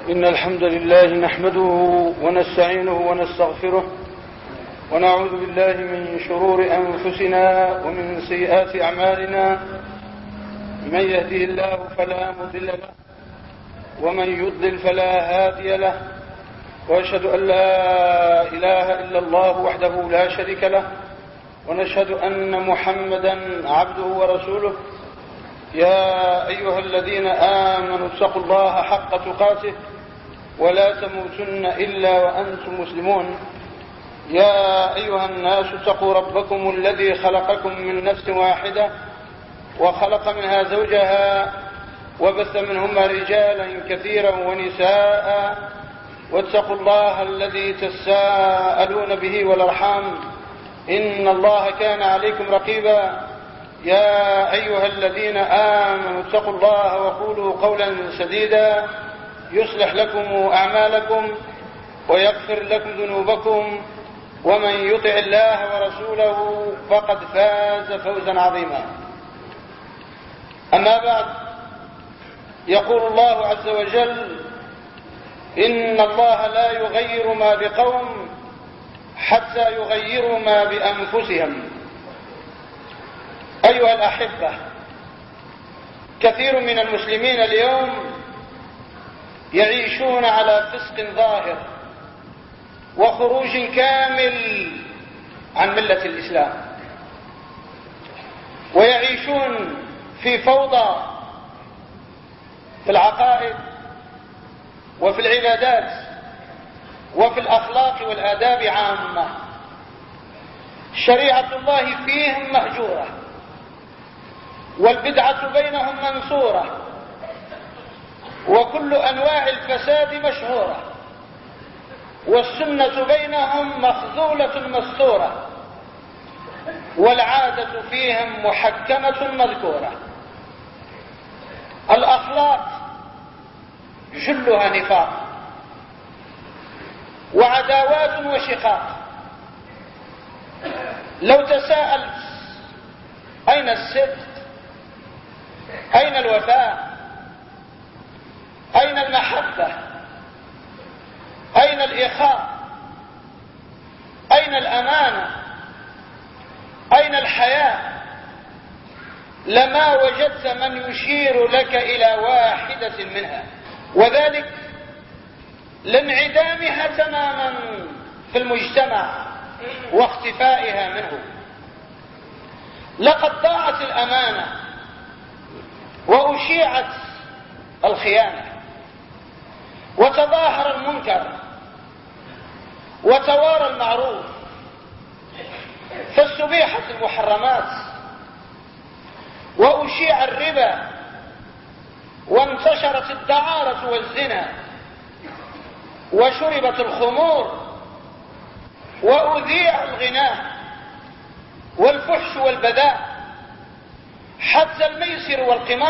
إن الحمد لله نحمده ونستعينه ونستغفره ونعوذ بالله من شرور أنفسنا ومن سيئات أعمالنا. من يهده الله فلا مضل له ومن يضلل فلا هادي له، وأشهد أن لا إله إلا الله وحده لا شريك له، ونشهد أن محمدا عبده ورسوله. يا أيها الذين آمنوا اتقوا الله حق تقاته ولا تموتن إلا وأنتم مسلمون. يا أيها الناس اتقوا ربكم الذي خلقكم من نفس واحدة وخلق منها زوجها وبث منهما رجالا كثيرا ونساء، واتقوا الله الذي تساءلون به والأرحام إن الله كان عليكم رقيبا. يا أيها الذين آمنوا اتقوا الله وقولوا قولا سديدا يصلح لكم أعمالكم ويغفر لكم ذنوبكم، ومن يطع الله ورسوله فقد فاز فوزا عظيما. أما بعد، يقول الله عز وجل: إن الله لا يغير ما بقوم حتى يغيروا ما بأنفسهم. أيها الأحبة، كثير من المسلمين اليوم يعيشون على فسق ظاهر وخروج كامل عن ملة الإسلام، ويعيشون في فوضى في العقائد وفي العبادات وفي الأخلاق والآداب عامة. شريعة الله فيهم مهجورة، والبدعة بينهم منصورة، وكل أنواع الفساد مشهورة، والسنة بينهم مخذولة مستورة، والعادة فيهم محكمة مذكورة. الأخلاق جلها نفاق وعداوات وشقاق. لو تساءلت أين الصدق، أين الوفاء، أين المحبة، أين الإخاء، أين الأمانة، أين الحياء، لما وجدت من يشير لك إلى واحدة منها، وذلك لانعدامها تماما في المجتمع واختفائها منه. لقد ضاعت الأمانة وأشيعت الخيانة، وتظاهر المنكر وتوارى المعروف، فاستبيحت المحرمات وأشيع الربا، وانتشرت الدعارة والزنا، وشربت الخمور، وأذيع الغناء والفحش والبذاء، حتى الميسر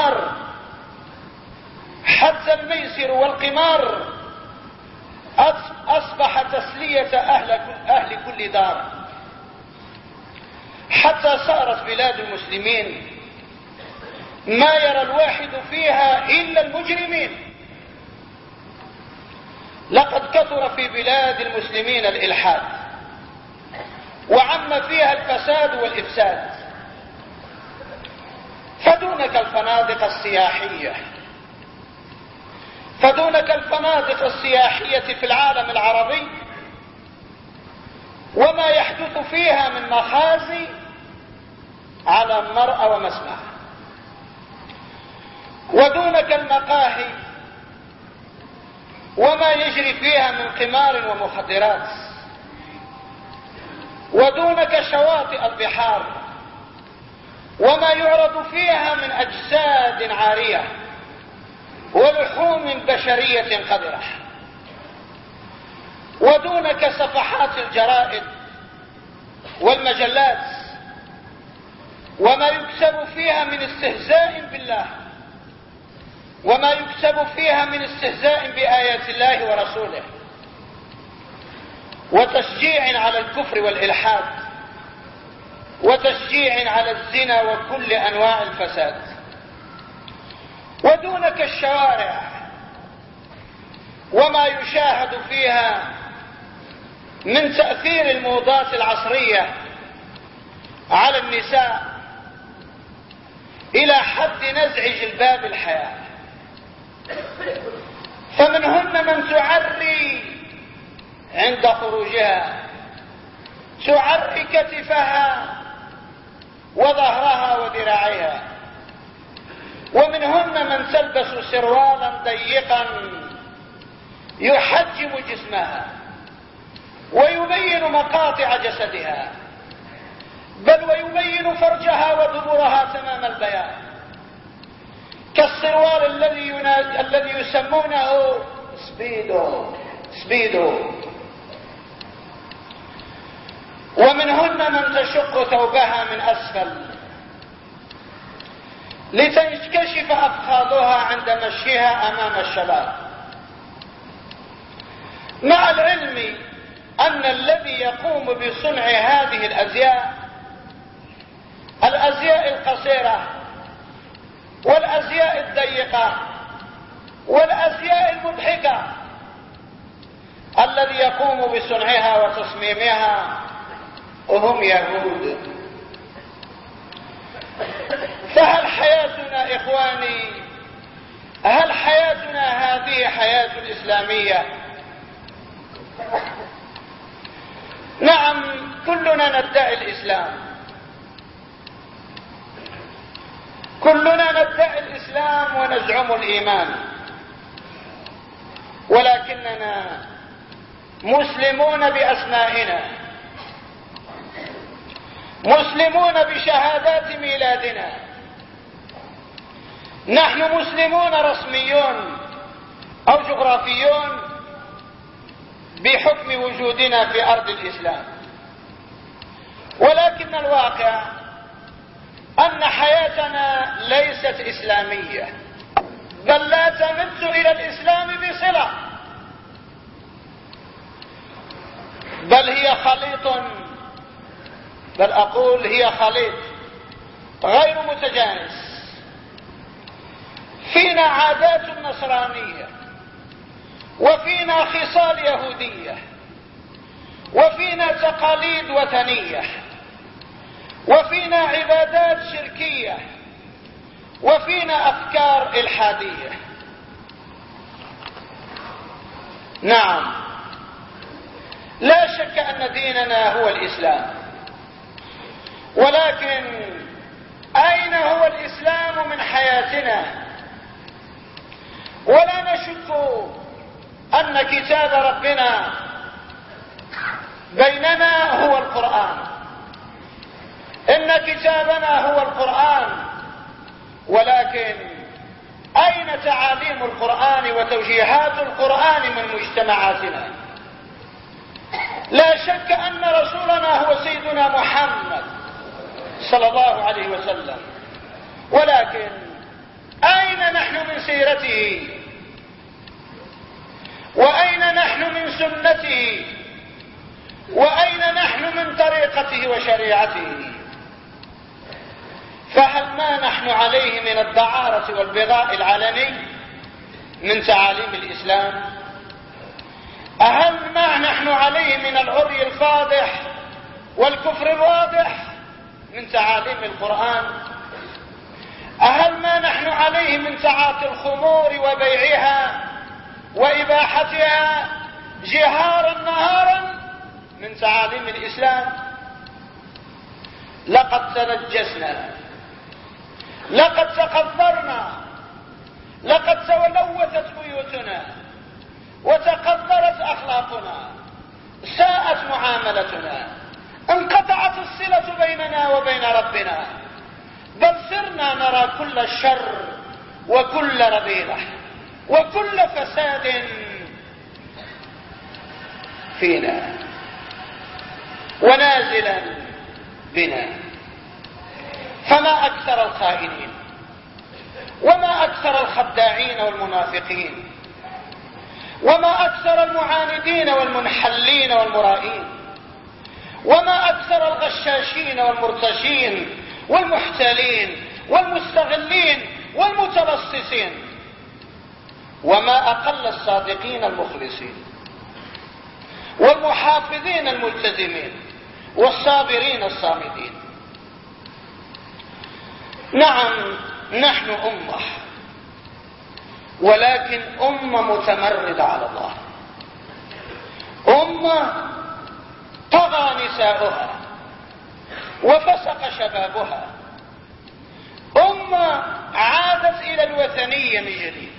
والقمار أصبح تسلية أهل كل دار، حتى صارت بلاد المسلمين ما يرى الواحد فيها إلا المجرمين. لقد كثر في بلاد المسلمين الإلحاد، وعم فيها الفساد والإفساد. فدونك الفنادق السياحية في العالم العربي وما يحدث فيها من مخازي على مرأى ومسمع، ودونك المقاهي وما يجري فيها من قمار ومخدرات، ودونك شواطئ البحار وما يعرض فيها من أجساد عارية ولحوم بشرية قذرة، ودونك صفحات الجرائد والمجلات وما يكسب فيها من استهزاء بالله، وما يكسب فيها من استهزاء بآيات الله ورسوله، وتشجيع على الكفر والإلحاد، وتشجيع على الزنا وكل أنواع الفساد. ودونك الشوارع وما يشاهد فيها من تأثير الموضات العصرية على النساء إلى حد نزع جلباب الحياة. فمنهن من تعري عند خروجها، تعري كتفها وظهرها وذراعها، ومنهن من تلبس سروالا ضيقا يحجم جسمها ويبين مقاطع جسدها، بل ويبين فرجها ودبرها تمام البيان، كالسروال الذي يسمونه سبيدو. ومنهن من تشق ثوبها من أسفل لتنكشف أفخاذها عند مشيها أمام الشباب، مع العلم أن الذي يقوم بصنع هذه الأزياء القصيرة والأزياء الضيقة والأزياء المضحكة، الذي يقوم بصنعها وتصميمها هم يهود. فهل حياتنا إخواني، هل حياتنا هذه حياة إسلامية؟ نعم، كلنا ندعي الإسلام، كلنا ندعي الإسلام ونزعم الإيمان، ولكننا مسلمون بأسمائنا، مسلمون بشهادات ميلادنا، نحن مسلمون رسميون أو جغرافيون بحكم وجودنا في أرض الإسلام، ولكن الواقع أن حياتنا ليست إسلامية، بل لا تمت إلى الإسلام بصلة، بل هي خليط، بل أقول هي خليط غير متجانس. فينا عادات نصرانية، وفينا خصال يهودية، وفينا تقاليد وثنية، وفينا عبادات شركية، وفينا أفكار إلحادية. نعم، لا شك أن ديننا هو الإسلام، ولكن أين هو الإسلام من حياتنا؟ ولا نشك أن كتاب ربنا بيننا هو القرآن، إن كتابنا هو القرآن، ولكن أين تعاليم القرآن وتوجيهات القرآن من مجتمعاتنا؟ لا شك أن رسولنا هو سيدنا محمد صلى الله عليه وسلم، ولكن أين نحن من سيرته؟ وأين نحن من سنته؟ وأين نحن من طريقته وشريعته؟ فهل ما نحن عليه من الدعارة والبغاء العلني من تعاليم الإسلام؟ هل ما نحن عليه من العري الفاضح والكفر الواضح من تعاليم القرآن؟ هل ما نحن عليه من تعاطي الخمور وبيعها وإباحتها جهارا نهارا من تعاليم الإسلام؟ لقد تنجسنا، لقد تقذرنا، لقد تلوثت بيوتنا وتقذرت أخلاقنا، ساءت معاملتنا، انقطعت الصلة بيننا وبين ربنا، بل صرنا نرى كل الشر وكل رذيلة وكل فساد فينا ونازلا بنا. فما أكثر الخائنين، وما أكثر الخداعين والمنافقين، وما أكثر المعاندين والمنحلين والمرائين، وما أكثر الغشاشين والمرتشين والمحتالين والمستغلين والمتلصصين. وما أقل الصادقين المخلصين والمحافظين الملتزمين والصابرين الصامدين. نعم نحن أمة، ولكن أمة متمردة على الله، أمة طغى نساؤها وفسق شبابها، أمة عادت إلى الوثنية من جديد،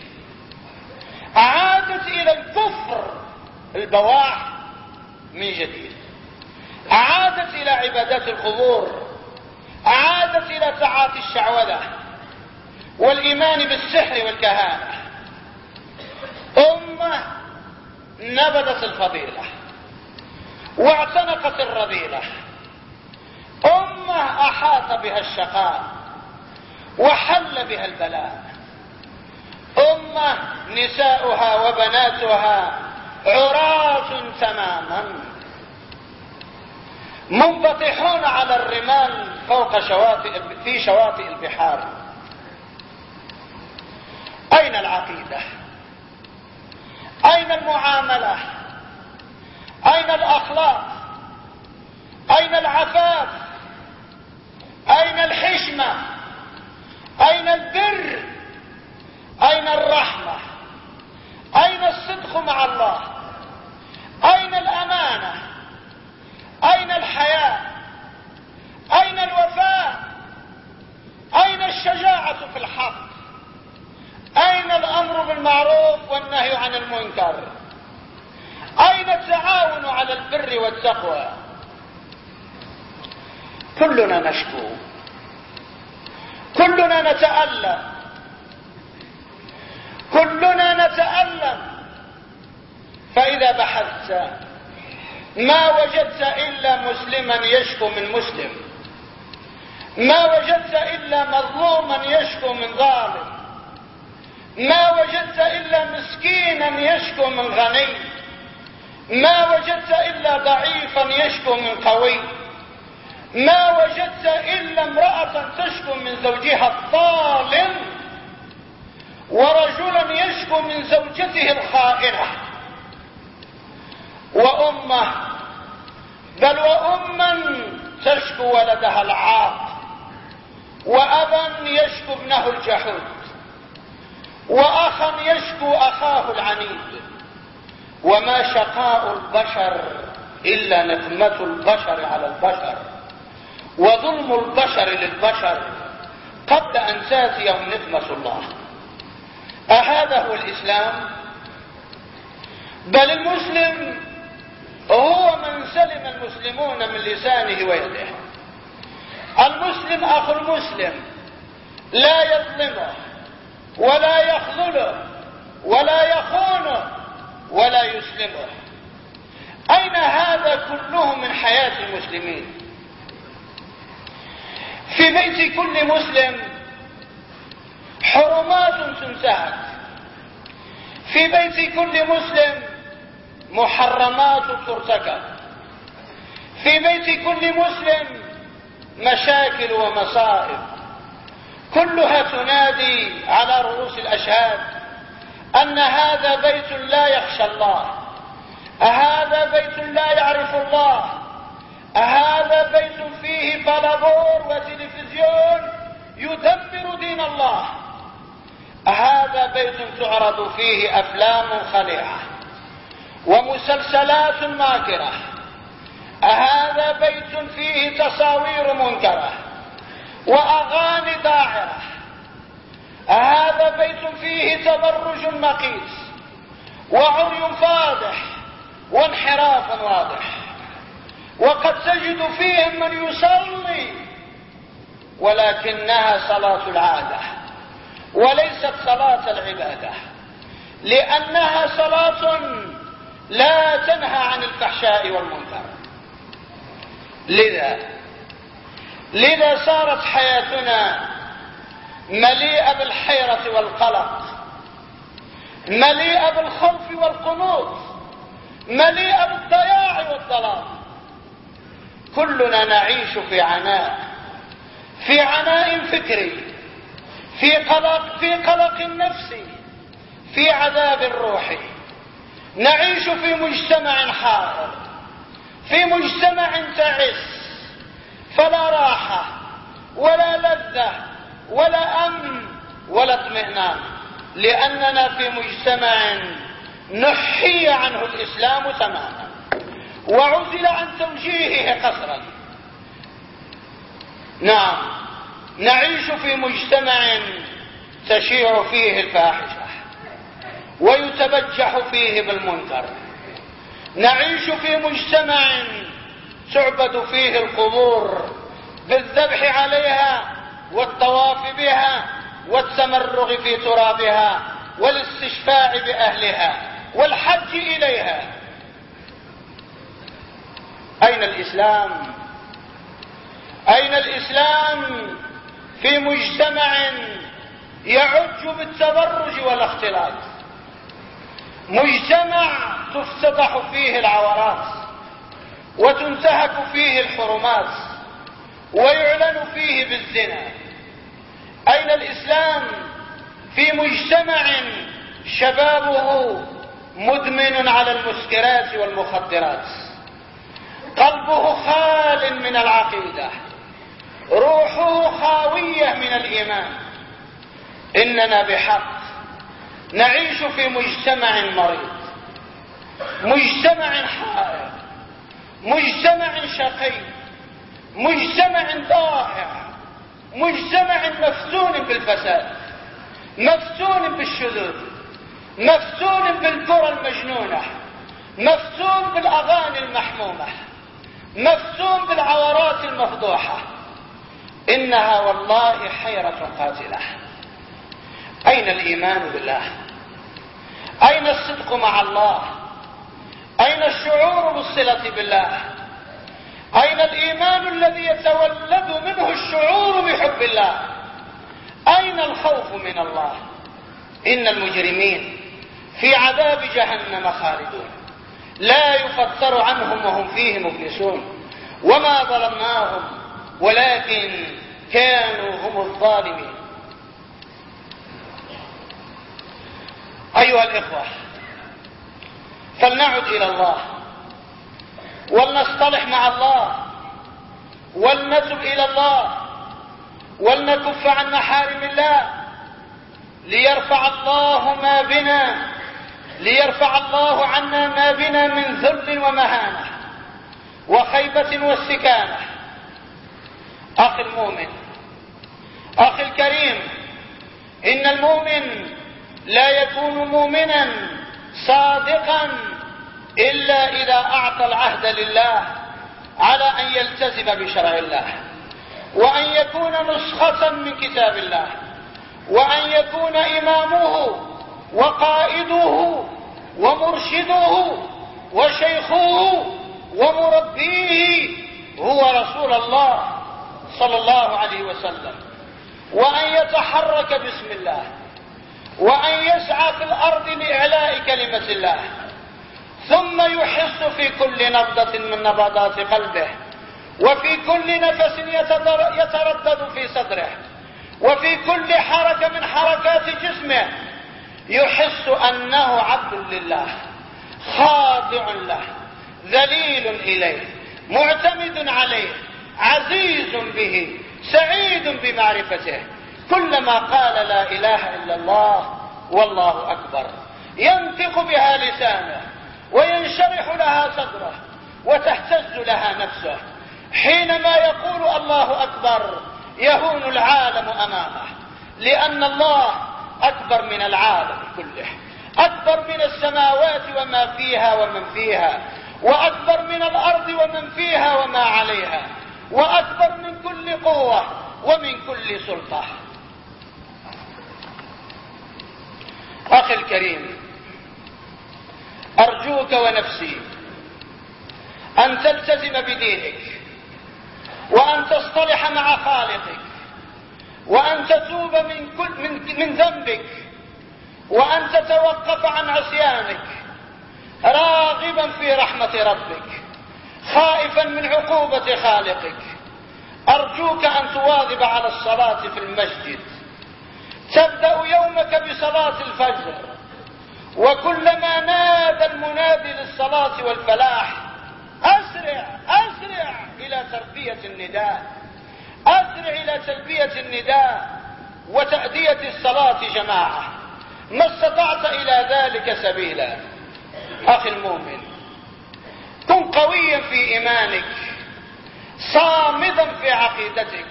عادت إلى الكفر البواح من جديد، عادت إلى عبادات القبور، عادت إلى تعاطي الشعوذة والإيمان بالسحر والكهانة. أمة نبذت الفضيلة واعتنقت الرذيلة، أمة أحاط بها الشقاء وحل بها البلاء، أمة نساؤها وبناتها عراة تماما منبطحون على الرمال في شواطئ البحار. أين العقيدة؟ أين المعاملة؟ أين الأخلاق؟ أين العفاف؟ أين الحشمة؟ أين البر؟ أين الرحمة؟ أين الصدق مع الله؟ أين الأمانة؟ أين الحياء؟ أين الوفاء؟ أين الشجاعة في الحق؟ أين الأمر بالمعروف والنهي عن المنكر؟ أين التعاون على البر والتقوى؟ كلنا نشكو، كلنا نتألم، كلنا نتألم. فإذا بحثت ما وجدت إلا مسلما يشكو من مسلم، ما وجدت إلا مظلوما يشكو من ظالم، ما وجدت إلا مسكينا يشكو من غني، ما وجدت إلا ضعيفا يشكو من قوي، ما وجدت إلا امرأة تشكو من زوجها الظالم، ورجلا يشكو من زوجته الخائنة، وأمة بل وأما تشكو ولدها العاق، وأبا يشكو ابنه الجحود، وأخا يشكو أخاه العنيد. وما شقاء البشر إلا نقمة البشر على البشر وظلم البشر للبشر قبل أن تأتيهم نقمة الله. أهذا هو الإسلام؟ بل المسلم هو من سلم المسلمون من لسانه ويده. المسلم أخو المسلم، لا يظلمه ولا يخذله ولا يخونه ولا يسلمه. أين هذا كله من حياة المسلمين؟ في بيت كل مسلم حرمات تنتهك، في بيت كل مسلم محرمات ترتكب، في بيت كل مسلم مشاكل ومصائب كلها تنادي على رؤوس الأشهاد أن هذا بيت لا يخشى الله، أهذا بيت لا يعرف الله، أهذا بيت فيه بلابور وتلفزيون يدمر دين الله، أهذا بيت تعرض فيه أفلام خليعة ومسلسلات ماكرة، أهذا بيت فيه تصاوير منكرة وأغاني داعرة، هذا بيت فيه تبرج مقيت وعري فاضح وانحراف واضح. وقد تجد فيهم من يصلي ولكنها صلاة العادة وليست صلاة العبادة، لأنها صلاة لا تنهى عن الفحشاء والمنكر. لذا صارت حياتنا مليئة بالحيرة والقلق، مليئة بالخوف والقنوط، مليئة بالضياع والضلال. كلنا نعيش في عناء، في عناء فكري، في قلق نفسي، في عذاب الروح. نعيش في مجتمع حاضر، في مجتمع تعس، فلا راحة ولا لذة ولا أمن ولا اطمئنان، لأننا في مجتمع نحي عنه الإسلام تماما وعزل عن توجيهه قصرا. نعم، نعيش في مجتمع تشيع فيه الفاحشة ويتبجح فيه بالمنكر. نعيش في مجتمع تعبد فيه القبور بالذبح عليها والطواف بها والتمرغ في ترابها والاستشفاع بأهلها والحج إليها. أين الإسلام؟ أين الإسلام في مجتمع يعج بالتبرج والاختلاط، مجتمع تفتتح فيه العورات وتنتهك فيه الحرمات ويعلن فيه بالزنا؟ أين الإسلام في مجتمع شبابه مدمن على المسكرات والمخدرات، قلبه خال من العقيدة، روحه خاوية من الإيمان؟ إننا بحق نعيش في مجتمع مريض، مجتمع حائر، مجتمع شقي، مجتمع ضائع، مجتمع مفتون بالفساد، مفتون بالشذوذ، مفتون بالكرة المجنونة، مفتون بالأغاني المحمومة، مفتون بالعورات المفضوحة. إنها والله حيرة قاتلة. أين الإيمان بالله؟ أين الصدق مع الله؟ أين الشعور بالصلة بالله؟ أين الإيمان الذي يتولد منه الشعور بحب الله؟ أين الخوف من الله؟ إن المجرمين في عذاب جهنم خالدون، لا يفتر عنهم وهم فيه مبلسون. وما ظلمناهم ولكن كانوا هم الظالمين. أيها الإخوة، فلنعد إلى الله ولنصطلح مع الله ولنتب إلى الله ولنكف عن محارم الله ليرفع الله ما بنا، ليرفع الله عنا ما بنا من ذل ومهانة وخيبة واستكانة. أخي المؤمن، أخي الكريم، إن المؤمن لا يكون مؤمنا صادقا إلا إذا أعطى العهد لله على أن يلتزم بشرع الله، وأن يكون نسخة من كتاب الله، وأن يكون إمامه وقائده ومرشده وشيخه ومربيه هو رسول الله صلى الله عليه وسلم، وأن يتحرك باسم الله، وأن يسعى في الأرض لإعلاء كلمة الله، ثم يحس في كل نبضة من نبضات قلبه، وفي كل نفس يتردد في صدره، وفي كل حركة من حركات جسمه يحس أنه عبد لله، خاضع له، ذليل إليه، معتمد عليه، عزيز به، سعيد بمعرفته. كلما قال لا إله إلا الله والله أكبر ينطق بها لسانه وينشرح لها صدره وتهتز لها نفسه. حينما يقول الله أكبر يهون العالم أمامه، لأن الله أكبر من العالم كله، أكبر من السماوات وما فيها ومن فيها، وأكبر من الأرض ومن فيها وما عليها، وأكبر من كل قوة ومن كل سلطة. أخي الكريم، أرجوك ونفسي أن تلتزم بدينك، وأن تصطلح مع خالقك، وأن تتوب من ذنبك، وأن تتوقف عن عصيانك، راغبا في رحمة ربك، خائفا من عقوبة خالقك. أرجوك أن تواظب على الصلاة في المسجد، تبدأ يومك بصلاة الفجر وكلما نادى المنادي للصلاة والفلاح أسرع أسرع إلى تلبية النداء، أسرع إلى تلبية النداء وتأدية الصلاة جماعة، ما استطعت إلى ذلك سبيلا. أخي المؤمن، كن قويا في إيمانك، صامدا في عقيدتك،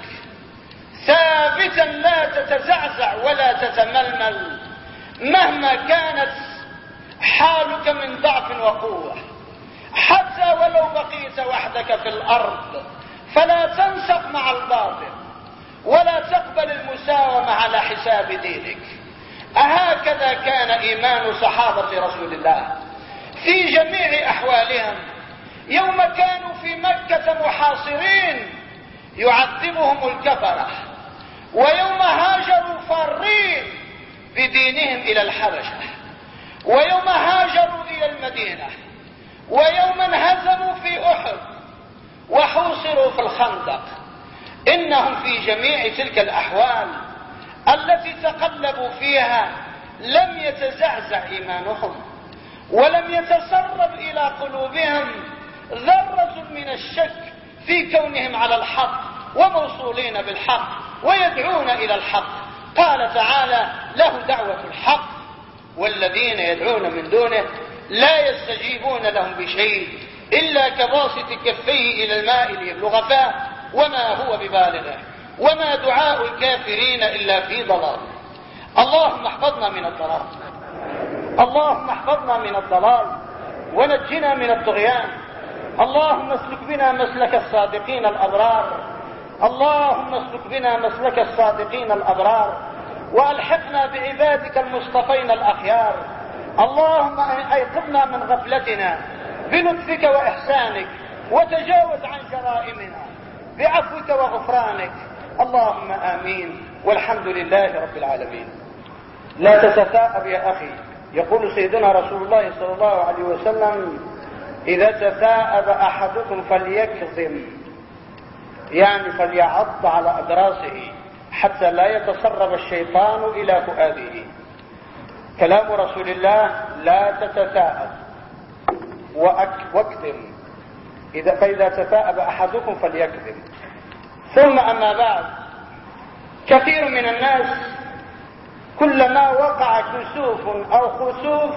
ثابتا لا تتزعزع ولا تتململ مهما كانت حالك من ضعف وقوة، حتى ولو بقيت وحدك في الأرض فلا تنسق مع الباطل ولا تقبل المساومة على حساب دينك. أهكذا كان إيمان صحابة رسول الله في جميع أحوالهم، يوم كانوا في مكة محاصرين يعذبهم الكفرة، ويوم هاجروا فارين بدينهم إلى الحبشة، ويوم هاجروا إلى المدينة، ويوم انهزموا في أحد وحوصروا في الخندق. إنهم في جميع تلك الأحوال التي تقلبوا فيها لم يتزعزع إيمانهم، ولم يتسرب إلى قلوبهم ذرة من الشك في كونهم على الحق وموصولين بالحق ويدعون إلى الحق. قال تعالى: له دعوة الحق والذين يدعون من دونه لا يستجيبون لهم بشيء إلا كباسط كفيه إلى الماء ليبلغ فاه وما هو ببالغه وما دعاء الكافرين إلا في ضلال. اللهم احفظنا من الضلال، اللهم احفظنا من الضلال ونجنا من الطغيان. اللهم اسلك بنا مسلك الصادقين الأبرار، اللهم اسلك بنا مسلك الصادقين الأبرار، وألحقنا بعبادك المصطفين الأخيار. اللهم أيقظنا من غفلتنا بلطفك وإحسانك، وتجاوز عن جرائمنا بعفوك وغفرانك. اللهم آمين، والحمد لله رب العالمين. لا تتثاءب يا أخي، يقول سيدنا رسول الله صلى الله عليه وسلم: إذا تثاءب أحدكم فليكظم، يعني فليعض على أدراسه حتى لا يتسرب الشيطان إلى فؤاده. كلام رسول الله: لا تتثاءب واكظم، فإذا تثاءب أحدكم فليكظم. ثم أما بعد، كثير من الناس كلما وقع كسوف أو خسوف،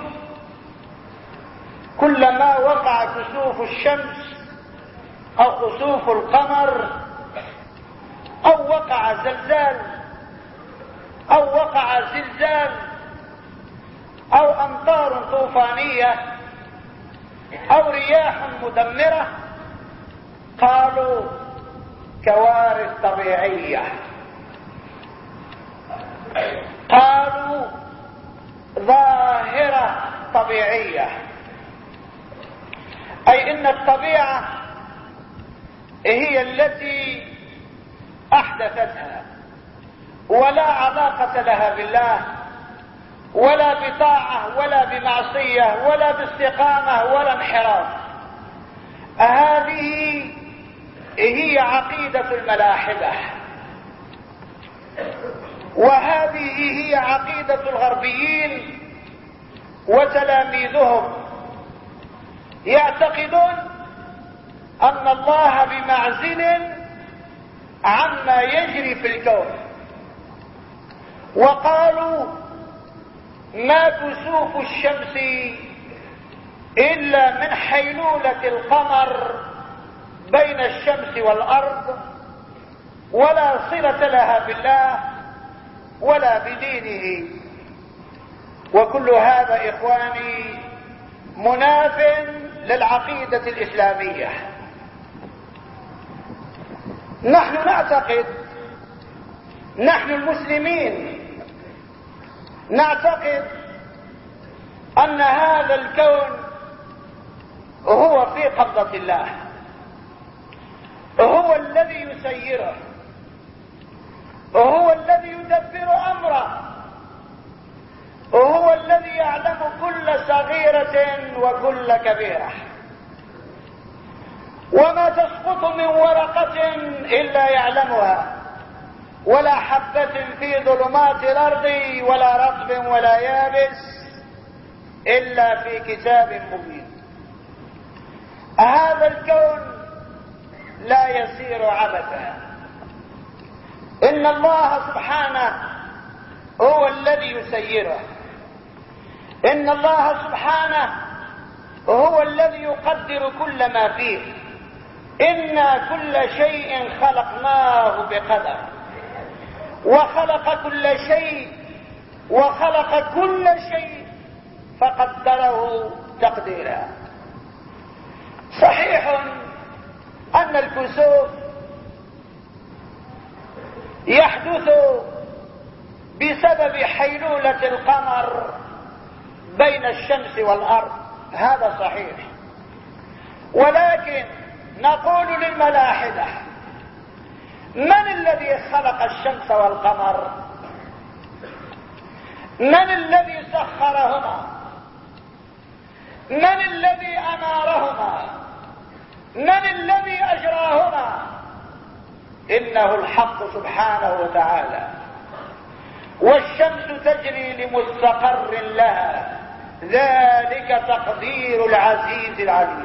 كلما وقع كسوف الشمس أو خسوف القمر أو وقع زلزال أو وقع زلزال أو أمطار طوفانية أو رياح مدمرة، قالوا كوارث طبيعية، قالوا ظاهرة طبيعية، أي إن الطبيعة هي التي أحدثتها، ولا علاقة لها بالله ولا بطاعة ولا بمعصية ولا باستقامة ولا انحراف. هذه هي عقيدة الملاحدة، وهذه هي عقيدة الغربيين وتلاميذهم. يعتقدون أن الله بمعزل عما يجري في الكون، وقالوا: ما كسوف الشمس إلا من حيلولة القمر بين الشمس والأرض، ولا صلة لها بالله ولا بدينه. وكل هذا إخواني مناف للعقيدة الإسلامية. نحن نعتقد، نحن المسلمين نعتقد أن هذا الكون هو في قبضة الله، هو الذي يسيره، هو الذي يدبر أمره، وهو الذي يعلم كل صغيرة وكل كبيرة، وما تسقط من ورقة إلا يعلمها، ولا حبة في ظلمات الأرض ولا رطب ولا يابس إلا في كتاب مبين. هذا الكون لا يسير عبثا. إن الله سبحانه هو الذي يسيره. إن الله سبحانه هو الذي يقدر كل ما فيه. إنا كل شيء خلقناه بقدر، وخلق كل شيء فقدره تقديرا. صحيح أن الكسوف يحدث بسبب حيلولة القمر بين الشمس والأرض، هذا صحيح، ولكن نقول للملاحدة: من الذي خلق الشمس والقمر؟ من الذي سخرهما؟ من الذي أمارهما؟ من الذي أجراهما؟ إنه الحق سبحانه وتعالى. والشمس تجري لمستقر لها، ذلك تقدير العزيز العليم.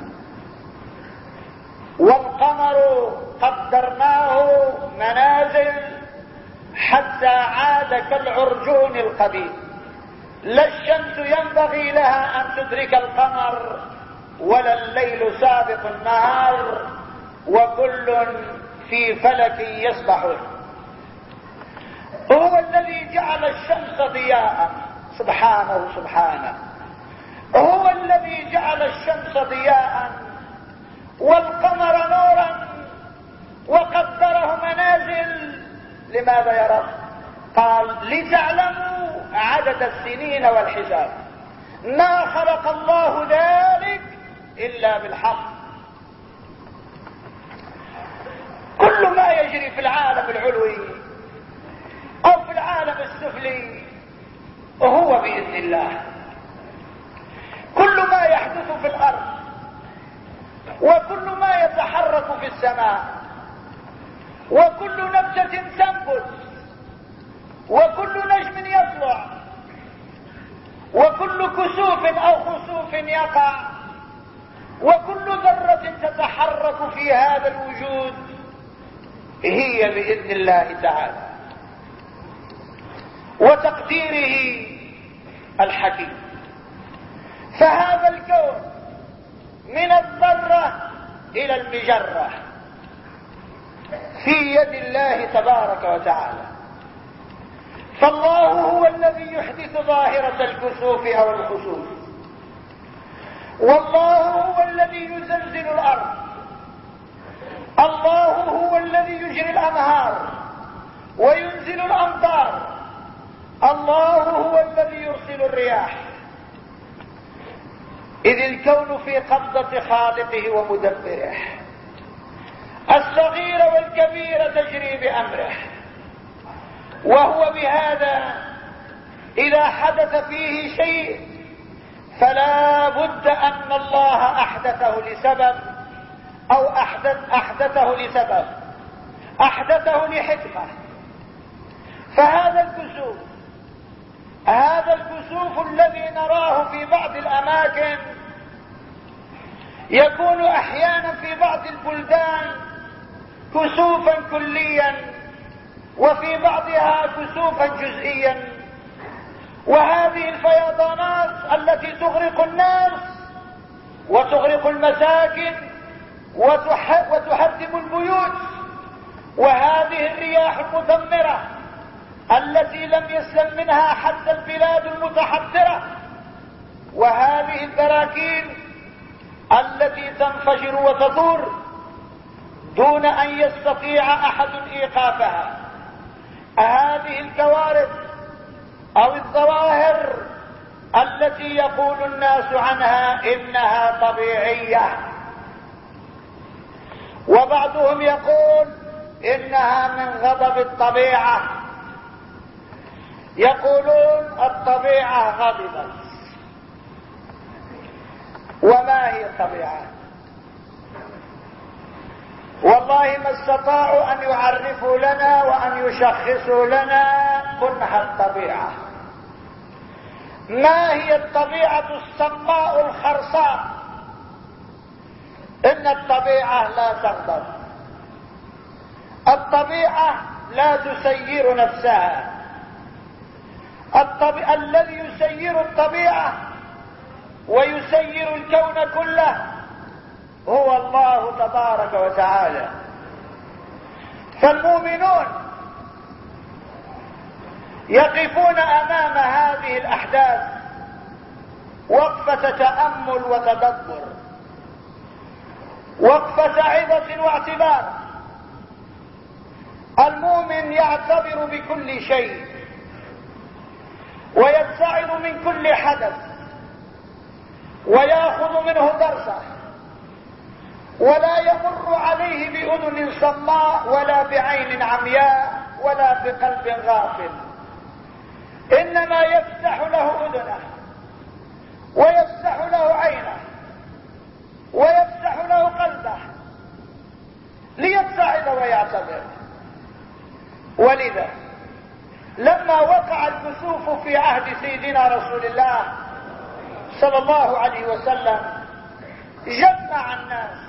والقمر قدرناه منازل حتى عاد كالعرجون القديم. لا الشمس ينبغي لها أن تدرك القمر، ولا الليل سابق النهار، وكل في فلك يسبحون. هو الذي جعل الشمس ضياء، سبحانه. هو الذي جعل الشمس ضياء والقمر نورا، وقدره منازل. لماذا يا رب؟ قال: لتعلموا عدد السنين والحساب. ما خلق الله ذلك إلا بالحق. كل ما يجري في العالم العلوي أو في العالم السفلي هو بإذن الله. كل ما يحدث في الأرض وكل ما يتحرك في السماء وكل نبتة تنبت وكل نجم يطلع وكل كسوف أو خسوف يقع وكل ذرة تتحرك في هذا الوجود هي بإذن الله تعالى وتقديره الحكيم. فهذا الكون من الذرة إلى المجرة في يد الله تبارك وتعالى. فالله هو الذي يحدث ظاهرة الكسوف أو الخسوف، والله هو الذي يزلزل الأرض، الله هو الذي يجري الأنهار وينزل الأمطار، الله هو الذي يرسل الرياح. إذ الكون في قبضة خالقه ومدبره، الصغير والكبير تجري بأمره. وهو بهذا إذا حدث فيه شيء فلا بد أن الله أحدثه لسبب أو أحدثه لسبب، أحدثه لحكمة. فهذا الكسوف الذي نراه في بعض الأماكن يكون أحيانا في بعض البلدان كسوفا كليا وفي بعضها كسوفا جزئيا. وهذه الفيضانات التي تغرق الناس وتغرق المساكن وتهدم البيوت، وهذه الرياح المدمرة التي لم يسلم منها حتى البلاد المتحضرة، وهذه البراكين التي تنفجر وتدور دون أن يستطيع أحد إيقافها. هذه الكوارث أو الظواهر التي يقول الناس عنها إنها طبيعية، وبعضهم يقول إنها من غضب الطبيعة. يقولون الطبيعة غضبت. وما هي الطبيعة؟ والله ما استطاعوا أن يعرفوا لنا وأن يشخصوا لنا كنها الطبيعة. ما هي الطبيعة الصماء الخرصاء؟ إن الطبيعة لا تغضب، الطبيعة لا تسير نفسها. الذي يسير الطبيعة ويسير الكون كله هو الله تبارك وتعالى. فالمؤمنون يقفون أمام هذه الأحداث وقفة تأمل وتدبر، وقفة عظة واعتبار. المؤمن يعتبر بكل شيء ويتعظ من كل حدث ويأخذ منه درسه، ولا يمر عليه بأذن صماء ولا بعين عمياء ولا بقلب غافل، إنما يفتح له أذنه ويفتح له عينه ويفتح له قلبه ليتعظ ويعتبر. ولذا لما وقع الكسوف في عهد سيدنا رسول الله صلى الله عليه وسلم جمع الناس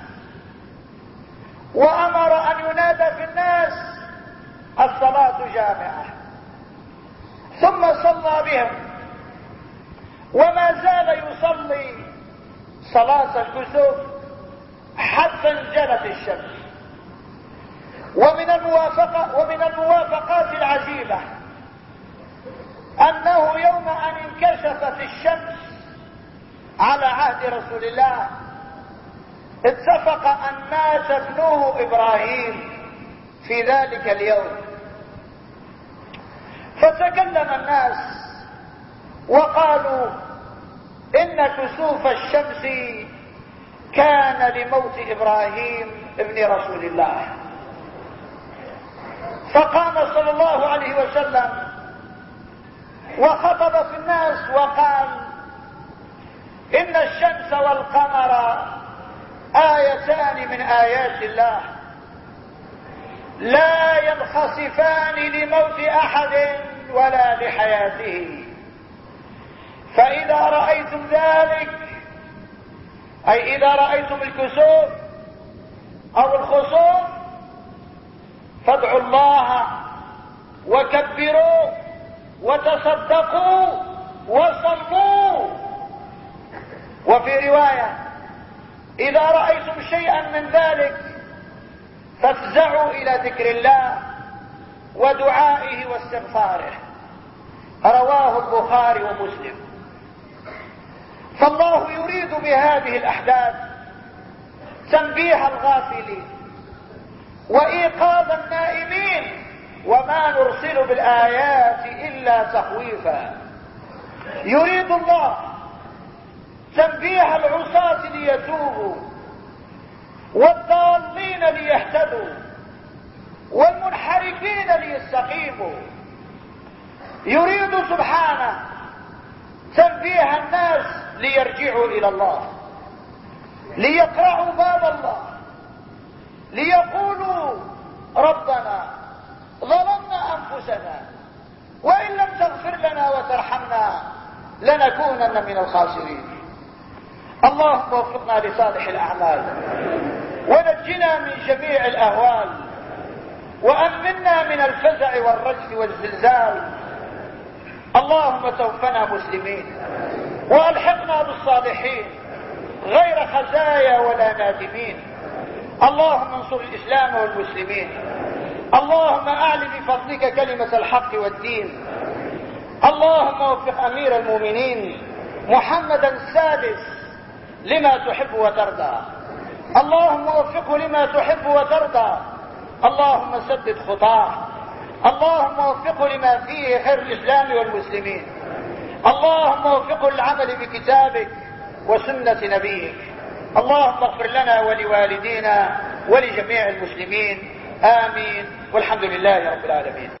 وأمر أن ينادى في الناس الصلاة جامعة، ثم صلى بهم وما زال يصلي صلاة الكسوف حتى انجلت الشمس. ومن الموافقات العجيبة أنه يوم أن انكشفت الشمس على عهد رسول الله اتفق أن مات ابنه إبراهيم في ذلك اليوم. فتكلم الناس وقالوا إن كسوف الشمس كان لموت إبراهيم ابن رسول الله. فقام صلى الله عليه وسلم وخطب في الناس وقال إن الشمس والقمر آيتان من آيات الله لا ينخسفان لموت أحد ولا لحياته، فإذا رأيتم ذلك، أي إذا رأيتم الكسوف أو الخسوف، فادعوا الله وكبروا وتصدقوا وصلوا. وفي رواية إذا رأيتم شيئا من ذلك فافزعوا إلى ذكر الله ودعائه واستغفاره. رواه البخاري ومسلم. فالله يريد بهذه الأحداث تنبيه الغافلين وإيقاظ النائمين، وما نرسل بالآيات إلا تخويفا. يريد الله تنبيه العصاة ليتوبوا، والضالين ليهتدوا، والمنحرفين ليستقيموا. يريد سبحانه تنبيه الناس ليرجعوا إلى الله، ليقرعوا باب الله، ليقولوا ربنا ظلمنا أنفسنا وإن لم تغفر لنا وترحمنا لنكونن من الخاسرين. اللهم وفقنا لصالح الأعمال ونجنا من جميع الأهوال، وأمنا من الفزع والرجف والزلزال. اللهم توفنا مسلمين وألحقنا بالصالحين غير خزايا ولا نادمين. اللهم انصر الإسلام والمسلمين. اللهم أعل بفضلك كلمة الحق والدين. اللهم وفق أمير المؤمنين محمدا السادس لما تحب وترضى. اللهم وفقه لما تحب وترضى. اللهم سدد خطاه. اللهم وفقه لما فيه خير الإسلام والمسلمين. اللهم وفقه للعمل بكتابك وسنة نبيك. اللهم اغفر لنا ولوالدينا ولجميع المسلمين. آمين، والحمد لله رب العالمين.